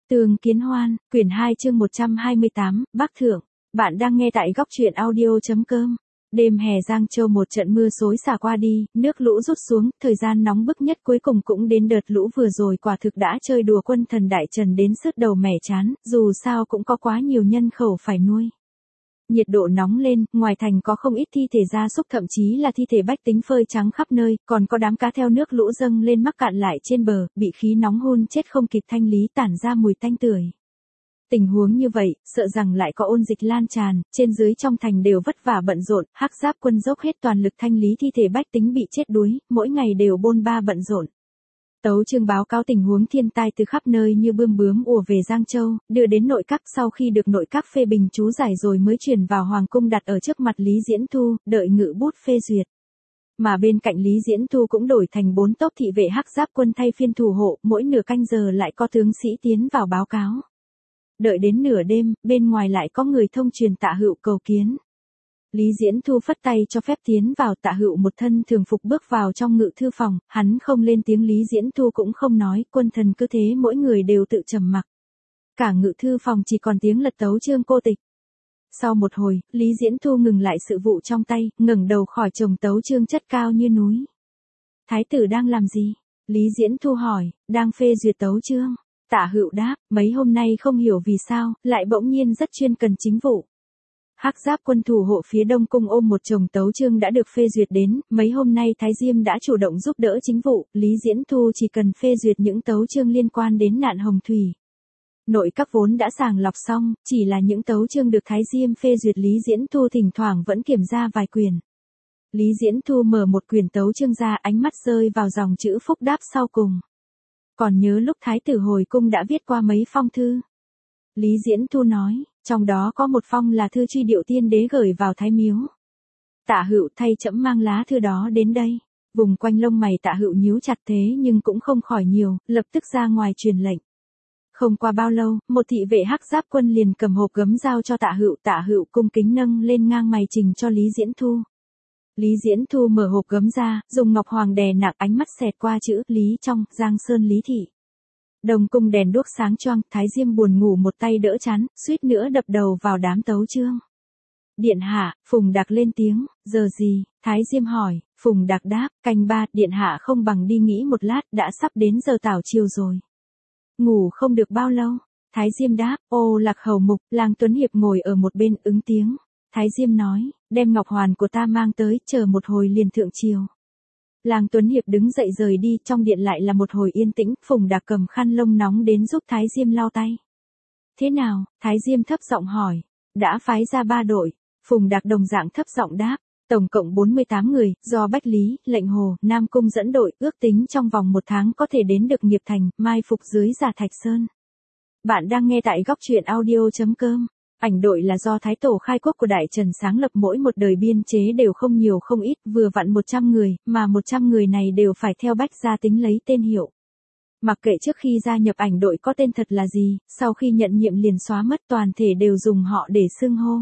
Tường Kiến Hoan, quyển 2 chương 128, Bắc Thượng. Bạn đang nghe tại góc truyện audio.com. Đêm hè Giang Châu một trận mưa xối xả qua đi, nước lũ rút xuống, thời gian nóng bức nhất cuối cùng cũng đến đợt lũ vừa rồi quả thực đã chơi đùa quân thần đại trần đến sứt đầu mẻ chán, dù sao cũng có quá nhiều nhân khẩu phải nuôi. Nhiệt độ nóng lên, ngoài thành có không ít thi thể gia súc thậm chí là thi thể bách tính phơi trắng khắp nơi, còn có đám cá theo nước lũ dâng lên mắc cạn lại trên bờ, bị khí nóng hun chết không kịp thanh lý tản ra mùi tanh tưởi. Tình huống như vậy, sợ rằng lại có ôn dịch lan tràn, trên dưới trong thành đều vất vả bận rộn, Hắc Giáp quân dốc hết toàn lực thanh lý thi thể bách tính bị chết đuối, mỗi ngày đều bôn ba bận rộn. Tấu chương báo cáo tình huống thiên tai từ khắp nơi như bươm bướm ùa về Giang Châu, đưa đến nội các sau khi được nội các phê bình chú giải rồi mới chuyển vào Hoàng cung đặt ở trước mặt Lý Diễn Thu, đợi ngự bút phê duyệt. Mà bên cạnh Lý Diễn Thu cũng đổi thành 4 tốp thị vệ Hắc Giáp quân thay phiên thủ hộ, mỗi nửa canh giờ lại có tướng sĩ tiến vào báo cáo. Đợi đến nửa đêm, bên ngoài lại có người thông truyền Tạ Hựu cầu kiến. Lý Diễn Thu phất tay cho phép tiến vào, Tạ Hựu một thân thường phục bước vào trong ngự thư phòng, hắn không lên tiếng, Lý Diễn Thu cũng không nói, quân thần cứ thế mỗi người đều tự trầm mặc. Cả ngự thư phòng chỉ còn tiếng lật tấu chương cô tịch. Sau một hồi, Lý Diễn Thu ngừng lại sự vụ trong tay, ngẩng đầu khỏi chồng tấu chương chất cao như núi. Thái tử đang làm gì? Lý Diễn Thu hỏi. Đang phê duyệt tấu chương. Tạ Hựu đáp, mấy hôm nay không hiểu vì sao, lại bỗng nhiên rất chuyên cần chính vụ. Hắc Giáp quân thủ hộ phía Đông cung ôm một chồng tấu chương đã được phê duyệt đến, mấy hôm nay Thái Diêm đã chủ động giúp đỡ chính vụ, Lý Diễn Thu chỉ cần phê duyệt những tấu chương liên quan đến nạn hồng thủy. Nội các vốn đã sàng lọc xong, chỉ là những tấu chương được Thái Diêm phê duyệt Lý Diễn Thu thỉnh thoảng vẫn kiểm ra vài quyển. Lý Diễn Thu mở một quyển tấu chương ra, ánh mắt rơi vào dòng chữ phúc đáp sau cùng. Còn nhớ lúc Thái tử hồi cung đã viết qua mấy phong thư. Lý Diễn Thu nói, trong đó có một phong là thư truy điệu tiên đế gửi vào Thái Miếu. Tạ Hựu thay trẫm mang lá thư đó đến đây. Vùng quanh lông mày Tạ Hựu nhíu chặt thế nhưng cũng không khỏi nhiều, lập tức ra ngoài truyền lệnh. Không qua bao lâu, một thị vệ Hắc Giáp quân liền cầm hộp gấm giao cho Tạ Hựu cung kính nâng lên ngang mày trình cho Lý Diễn Thu. Lý Diễn Thu mở hộp gấm ra, dùng ngọc hoàng đè nặng, ánh mắt xẹt qua chữ Lý trong, Giang Sơn Lý Thị. Đồng cung đèn đuốc sáng choang, Thái Diêm buồn ngủ một tay đỡ chán, suýt nữa đập đầu vào đám tấu chương. Điện hạ, Phùng Đạc lên tiếng, giờ gì? Thái Diêm hỏi. Phùng Đạc đáp, canh 3, điện hạ không bằng đi nghỉ một lát, đã sắp đến giờ tảo chiều rồi. Ngủ không được bao lâu. Thái Diêm đáp, ô Lạc hầu mục, Lang Tuấn Hiệp ngồi ở một bên ứng tiếng. Thái Diêm nói, đem ngọc hoàn của ta mang tới, chờ một hồi liền thượng triều. Lang Tuấn Hiệp đứng dậy rời đi, trong điện lại là một hồi yên tĩnh, Phùng Đạc cầm khăn lông nóng đến giúp Thái Diêm lau tay. Thế nào? Thái Diêm thấp giọng hỏi. Đã phái ra 3 đội. Phùng Đạc đồng dạng thấp giọng đáp. Tổng cộng 48 người, do Bách Lý, Lệnh Hồ, Nam Cung dẫn đội, ước tính trong vòng 1 tháng có thể đến được Nghiệp Thành, mai phục dưới Giả Thạch Sơn. Bạn đang nghe tại góc truyện audio.com. Ảnh đội là do Thái Tổ khai quốc của Đại Trần sáng lập, mỗi một đời biên chế đều không nhiều không ít, vừa vặn 100 người, mà 100 người này đều phải theo Bách gia tính lấy tên hiệu. Mặc kệ trước khi gia nhập ảnh đội có tên thật là gì, sau khi nhận nhiệm liền xóa mất, toàn thể đều dùng họ để xưng hô.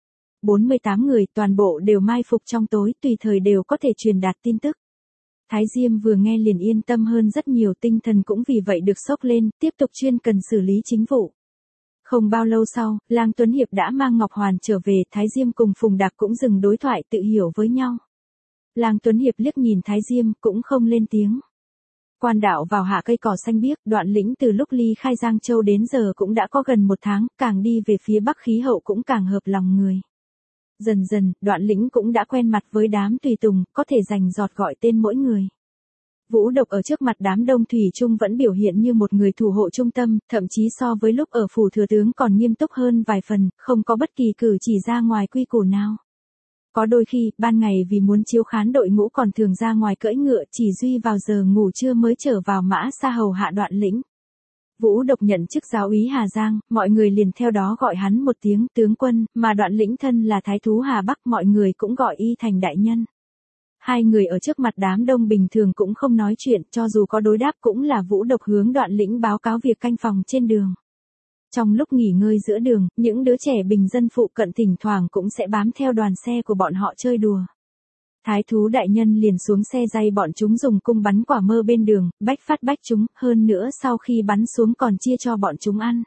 48 người toàn bộ đều mai phục trong tối, tùy thời đều có thể truyền đạt tin tức. Thái Diêm vừa nghe liền yên tâm hơn rất nhiều, tinh thần cũng vì vậy được sốc lên, tiếp tục chuyên cần xử lý chính vụ. Không bao lâu sau, Lang Tuấn Hiệp đã mang ngọc hoàn trở về, Thái Diêm cùng Phùng Đạc cũng dừng đối thoại tự hiểu với nhau. Lang Tuấn Hiệp liếc nhìn Thái Diêm, cũng không lên tiếng. Quan đạo vào hạ cây cỏ xanh biếc, Đoạn Lĩnh từ lúc ly khai Giang Châu đến giờ cũng đã có gần 1 tháng, càng đi về phía bắc khí hậu cũng càng hợp lòng người. Dần dần, Đoạn Lĩnh cũng đã quen mặt với đám tùy tùng, có thể rành rọt gọi tên mỗi người. Vũ Độc ở trước mặt đám đông thủy chung vẫn biểu hiện như một người thủ hộ trung tâm, thậm chí so với lúc ở phủ thừa tướng còn nghiêm túc hơn vài phần, không có bất kỳ cử chỉ ra ngoài quy củ nào. Có đôi khi, ban ngày vì muốn chiếu khán đội ngũ còn thường ra ngoài cưỡi ngựa, chỉ duy vào giờ ngủ trưa mới trở vào mã xa hầu hạ Đoạn Lĩnh. Vũ Độc nhận chức giáo úy Hà Giang, mọi người liền theo đó gọi hắn một tiếng tướng quân, mà Đoạn Lĩnh thân là thái thú Hà Bắc, mọi người cũng gọi y thành đại nhân. Hai người ở trước mặt đám đông bình thường cũng không nói chuyện, cho dù có đối đáp cũng là Vũ Độc hướng Đoạn Lĩnh báo cáo việc canh phòng trên đường. Trong lúc nghỉ ngơi giữa đường, những đứa trẻ bình dân phụ cận thỉnh thoảng cũng sẽ bám theo đoàn xe của bọn họ chơi đùa. Thái thú đại nhân liền xuống xe dây bọn chúng dùng cung bắn quả mơ bên đường, bách phát bách chúng, hơn nữa sau khi bắn xuống còn chia cho bọn chúng ăn.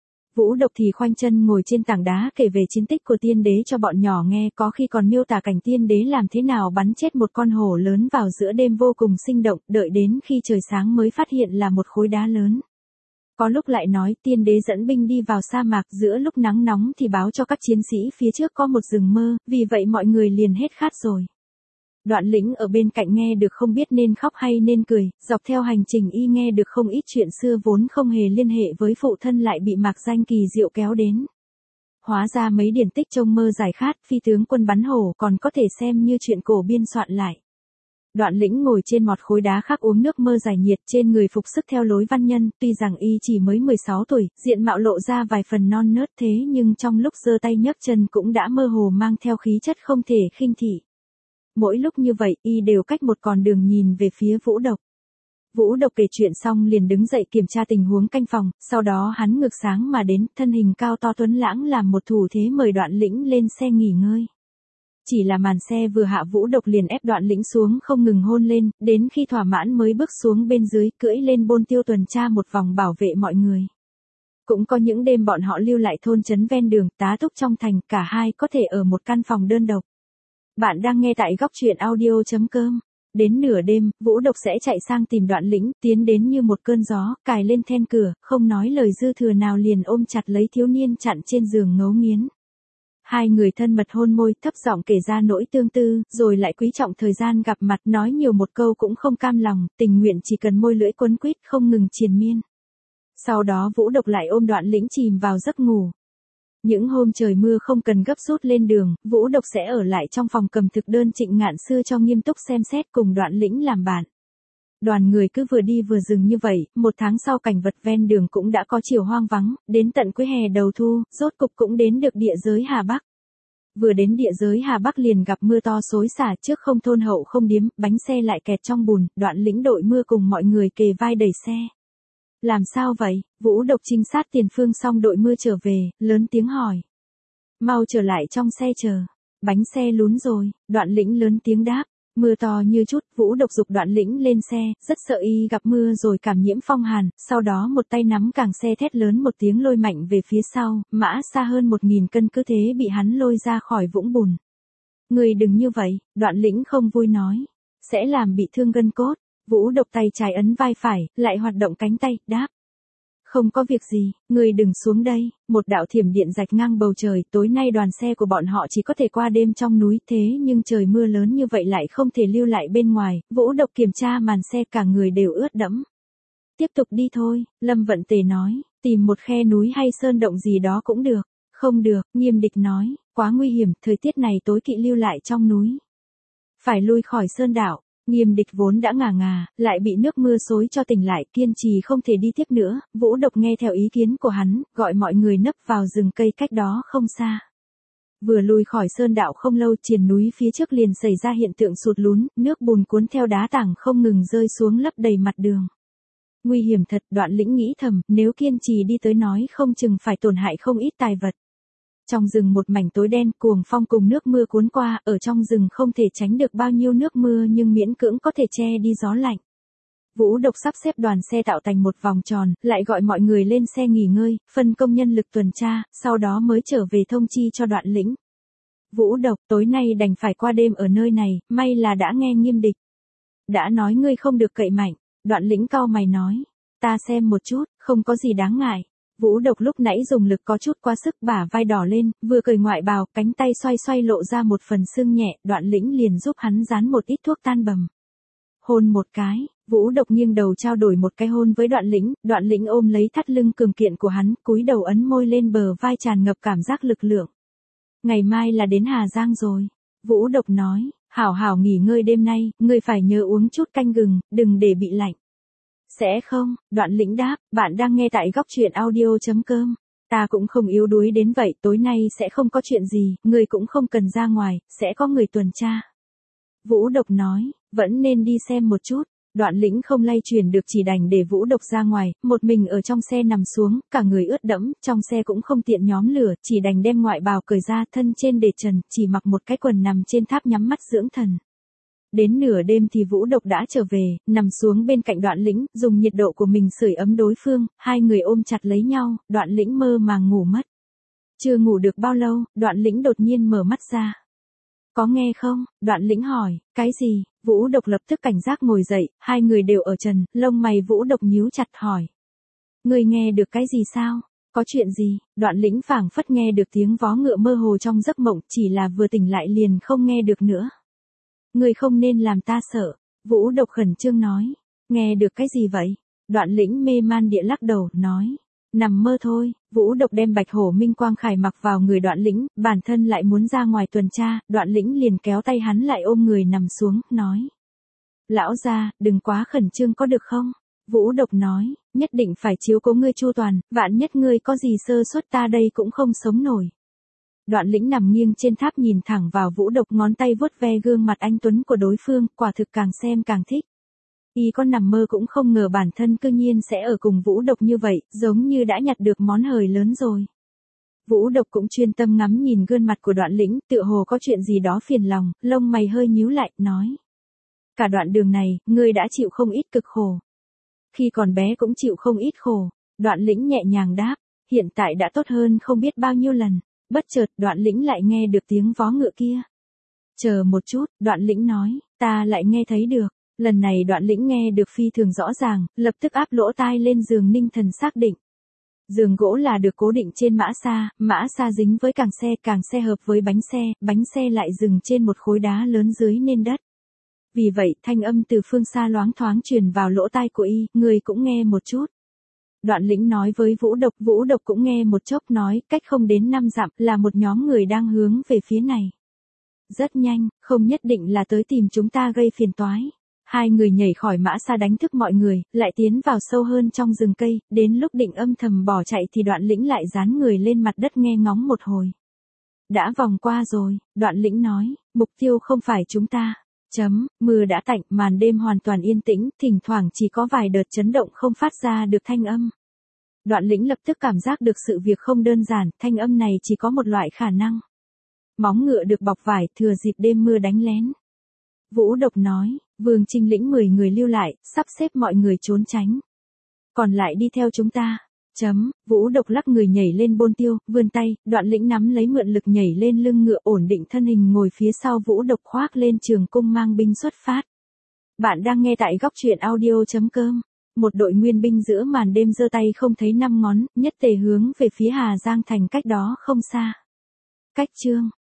Vũ Độc thì khoanh chân ngồi trên tảng đá kể về chiến tích của tiên đế cho bọn nhỏ nghe, có khi còn miêu tả cảnh tiên đế làm thế nào bắn chết một con hổ lớn vào giữa đêm vô cùng sinh động, đợi đến khi trời sáng mới phát hiện là một khối đá lớn. Có lúc lại nói tiên đế dẫn binh đi vào sa mạc giữa lúc nắng nóng thì báo cho các chiến sĩ phía trước có một rừng mơ, vì vậy mọi người liền hết khát rồi. Đoạn Lĩnh ở bên cạnh nghe được không biết nên khóc hay nên cười, dọc theo hành trình y nghe được không ít chuyện xưa vốn không hề liên hệ với phụ thân lại bị mạc danh kỳ diệu kéo đến. Hóa ra mấy điển tích trong mơ giải khát phi tướng quân bắn hổ còn có thể xem như chuyện cổ biên soạn lại. Đoạn Lĩnh ngồi trên một khối đá khác uống nước mơ giải nhiệt, trên người phục sức theo lối văn nhân, tuy rằng y chỉ mới 16 tuổi, diện mạo lộ ra vài phần non nớt thế nhưng trong lúc giơ tay nhấc chân cũng đã mơ hồ mang theo khí chất không thể khinh thị. Mỗi lúc như vậy, y đều cách một con đường nhìn về phía Vũ Độc. Vũ Độc kể chuyện xong liền đứng dậy kiểm tra tình huống canh phòng, sau đó hắn ngược sáng mà đến, thân hình cao to tuấn lãng làm một thủ thế mời Đoạn Lĩnh lên xe nghỉ ngơi. Chỉ là màn xe vừa hạ Vũ Độc liền ép Đoạn Lĩnh xuống không ngừng hôn lên, đến khi thỏa mãn mới bước xuống bên dưới, cưỡi lên bôn tiêu tuần tra một vòng bảo vệ mọi người. Cũng có những đêm bọn họ lưu lại thôn trấn ven đường, tá túc trong thành, cả hai có thể ở một căn phòng đơn độc. Bạn đang nghe tại góc truyện audio.com. Đến nửa đêm, Vũ Độc sẽ chạy sang tìm Đoạn Lĩnh, tiến đến như một cơn gió, cài lên then cửa, không nói lời dư thừa nào liền ôm chặt lấy thiếu niên chặn trên giường ngấu nghiến. Hai người thân mật hôn môi, thấp giọng kể ra nỗi tương tư, rồi lại quý trọng thời gian gặp mặt, nói nhiều một câu cũng không cam lòng, tình nguyện chỉ cần môi lưỡi quấn quýt không ngừng triền miên. Sau đó Vũ Độc lại ôm Đoạn Lĩnh chìm vào giấc ngủ. Những hôm trời mưa không cần gấp rút lên đường, Vũ Độc sẽ ở lại trong phòng cầm thực đơn Trịnh Ngạn Xưa cho nghiêm túc xem xét cùng Đoạn Lĩnh làm bạn. Đoàn người cứ vừa đi vừa dừng như vậy, một tháng sau cảnh vật ven đường cũng đã có chiều hoang vắng, đến tận cuối hè đầu thu, rốt cục cũng đến được địa giới Hà Bắc. Vừa đến địa giới Hà Bắc liền gặp mưa to xối xả, trước không thôn hậu không điếm, bánh xe lại kẹt trong bùn, Đoạn Lĩnh đội mưa cùng mọi người kề vai đẩy xe. Làm sao vậy? Vũ Độc trinh sát tiền phương xong đội mưa trở về, lớn tiếng hỏi. Mau trở lại trong xe chờ. Bánh xe lún rồi, Đoạn Lĩnh lớn tiếng đáp. Mưa to như chút, Vũ Độc giục Đoạn Lĩnh lên xe, rất sợ y gặp mưa rồi cảm nhiễm phong hàn, sau đó một tay nắm càng xe thét lớn một tiếng lôi mạnh về phía sau, mã xa hơn 1000 cân cứ thế bị hắn lôi ra khỏi vũng bùn. Người đừng như vậy, Đoạn Lĩnh không vui nói. Sẽ làm bị thương gân cốt. Vũ Độc tay trái ấn vai phải, lại hoạt động cánh tay, đáp. Không có việc gì, người đừng xuống đây, một đạo thiểm điện rạch ngang bầu trời, tối nay đoàn xe của bọn họ chỉ có thể qua đêm trong núi, thế nhưng trời mưa lớn như vậy lại không thể lưu lại bên ngoài, Vũ Độc kiểm tra màn xe cả người đều ướt đẫm. Tiếp tục đi thôi, Lâm Vận Tề nói, tìm một khe núi hay sơn động gì đó cũng được. Không được, Nghiêm Địch nói, quá nguy hiểm, thời tiết này tối kỵ lưu lại trong núi. Phải lui khỏi sơn đảo. Nghiêm Địch vốn đã ngà ngà, lại bị nước mưa xối cho tỉnh lại, kiên trì không thể đi tiếp nữa, Vũ Độc nghe theo ý kiến của hắn, gọi mọi người nấp vào rừng cây cách đó không xa. Vừa lui khỏi sơn đạo không lâu, triền núi phía trước liền xảy ra hiện tượng sụt lún, nước bùn cuốn theo đá tảng không ngừng rơi xuống lấp đầy mặt đường. Nguy hiểm thật, Đoạn Lĩnh nghĩ thầm, nếu kiên trì đi tới nói không chừng phải tổn hại không ít tài vật. Trong rừng một mảnh tối đen, cuồng phong cùng nước mưa cuốn qua, ở trong rừng không thể tránh được bao nhiêu nước mưa nhưng miễn cưỡng có thể che đi gió lạnh. Vũ Độc sắp xếp đoàn xe tạo thành một vòng tròn, lại gọi mọi người lên xe nghỉ ngơi, phân công nhân lực tuần tra, sau đó mới trở về thông chi cho Đoạn Lĩnh. Vũ Độc, tối nay đành phải qua đêm ở nơi này, may là đã nghe Nghiêm Địch. Đã nói ngươi không được cậy mạnh, Đoạn Lĩnh cau mày nói. Ta xem một chút, không có gì đáng ngại. Vũ Độc lúc nãy dùng lực có chút quá sức, bả vai đỏ lên, vừa cởi ngoại bào, cánh tay xoay xoay lộ ra một phần xương nhẹ, Đoạn Lĩnh liền giúp hắn dán một ít thuốc tan bầm. Hôn một cái, Vũ Độc nghiêng đầu trao đổi một cái hôn với Đoạn Lĩnh ôm lấy thắt lưng cường kiện của hắn, cúi đầu ấn môi lên bờ vai tràn ngập cảm giác lực lượng. Ngày mai là đến Hà Giang rồi. Vũ Độc nói, hảo hảo nghỉ ngơi đêm nay, ngươi phải nhớ uống chút canh gừng, đừng để bị lạnh. Sẽ không, Đoạn Lĩnh đáp, bạn đang nghe tại góc truyện audio.com. Ta cũng không yếu đuối đến vậy, tối nay sẽ không có chuyện gì, người cũng không cần ra ngoài, sẽ có người tuần tra. Vũ Độc nói, vẫn nên đi xem một chút. Đoạn Lĩnh không lay chuyển được chỉ đành để Vũ Độc ra ngoài, một mình ở trong xe nằm xuống, cả người ướt đẫm, trong xe cũng không tiện nhóm lửa, chỉ đành đem ngoại bào cởi ra, thân trên để trần, chỉ mặc một cái quần nằm trên tháp nhắm mắt dưỡng thần. Đến nửa đêm thì Vũ Độc đã trở về, nằm xuống bên cạnh Đoạn Lĩnh, dùng nhiệt độ của mình sưởi ấm đối phương, hai người ôm chặt lấy nhau, Đoạn Lĩnh mơ màng ngủ mất. Chưa ngủ được bao lâu, Đoạn Lĩnh đột nhiên mở mắt ra. Có nghe không? Đoạn Lĩnh hỏi, cái gì? Vũ Độc lập tức cảnh giác ngồi dậy, hai người đều ở trần, lông mày Vũ Độc nhíu chặt hỏi. Ngươi nghe được cái gì sao? Có chuyện gì? Đoạn Lĩnh phảng phất nghe được tiếng vó ngựa mơ hồ trong giấc mộng, chỉ là vừa tỉnh lại liền không nghe được nữa. Ngươi không nên làm ta sợ. Vũ Độc khẩn trương nói. Nghe được cái gì vậy? Đoạn Lĩnh mê man địa lắc đầu, nói. Nằm mơ thôi. Vũ Độc đem Bạch Hổ Minh Quang Khải mặc vào người Đoạn Lĩnh, bản thân lại muốn ra ngoài tuần tra, Đoạn Lĩnh liền kéo tay hắn lại ôm người nằm xuống, nói. Lão gia, đừng quá khẩn trương có được không? Vũ Độc nói, nhất định phải chiếu cố ngươi chu toàn, vạn nhất ngươi có gì sơ suất ta đây cũng không sống nổi. Đoạn Lĩnh nằm nghiêng trên tháp nhìn thẳng vào Vũ Độc, ngón tay vuốt ve gương mặt anh tuấn của đối phương, quả thực càng xem càng thích. Y có nằm mơ cũng không ngờ bản thân cư nhiên sẽ ở cùng Vũ Độc như vậy, giống như đã nhặt được món hời lớn rồi. Vũ Độc cũng chuyên tâm ngắm nhìn gương mặt của Đoạn Lĩnh, tựa hồ có chuyện gì đó phiền lòng, lông mày hơi nhíu lại, nói. Cả đoạn đường này, ngươi đã chịu không ít cực khổ. Khi còn bé cũng chịu không ít khổ. Đoạn Lĩnh nhẹ nhàng đáp, hiện tại đã tốt hơn không biết bao nhiêu lần. Bất chợt Đoạn Lĩnh lại nghe được tiếng vó ngựa kia. Chờ một chút, Đoạn Lĩnh nói, ta lại nghe thấy được. Lần này Đoạn Lĩnh nghe được phi thường rõ ràng, lập tức áp lỗ tai lên giường ninh thần xác định. Giường gỗ là được cố định trên mã sa dính với càng xe hợp với bánh xe lại dừng trên một khối đá lớn dưới nền đất. Vì vậy, thanh âm từ phương xa loáng thoáng truyền vào lỗ tai của y, người cũng nghe một chút. Đoạn Lĩnh nói với Vũ Độc cũng nghe một chốc, nói, cách không đến 5 dặm, là một nhóm người đang hướng về phía này. Rất nhanh, không nhất định là tới tìm chúng ta gây phiền toái. Hai người nhảy khỏi mã sa đánh thức mọi người, lại tiến vào sâu hơn trong rừng cây, đến lúc định âm thầm bỏ chạy thì Đoạn Lĩnh lại dán người lên mặt đất nghe ngóng một hồi. Đã vòng qua rồi, Đoạn Lĩnh nói, mục tiêu không phải chúng ta. Mưa đã tạnh, màn đêm hoàn toàn yên tĩnh, thỉnh thoảng chỉ có vài đợt chấn động không phát ra được thanh âm. Đoạn Lĩnh lập tức cảm giác được sự việc không đơn giản, thanh âm này chỉ có một loại khả năng. Móng ngựa được bọc vải, thừa dịp đêm mưa đánh lén. Vũ Độc nói, Vương Trinh lĩnh 10 người lưu lại, sắp xếp mọi người trốn tránh. Còn lại đi theo chúng ta. Vũ Độc lắc người nhảy lên bôn tiêu, vươn tay, Đoạn Lĩnh nắm lấy mượn lực nhảy lên lưng ngựa, ổn định thân hình ngồi phía sau Vũ Độc, khoác lên trường cung mang binh xuất phát. Bạn đang nghe tại góc truyện audio.com. Một đội nguyên binh giữa màn đêm giơ tay không thấy năm ngón, nhất tề hướng về phía Hà Giang thành cách đó không xa. Cách chương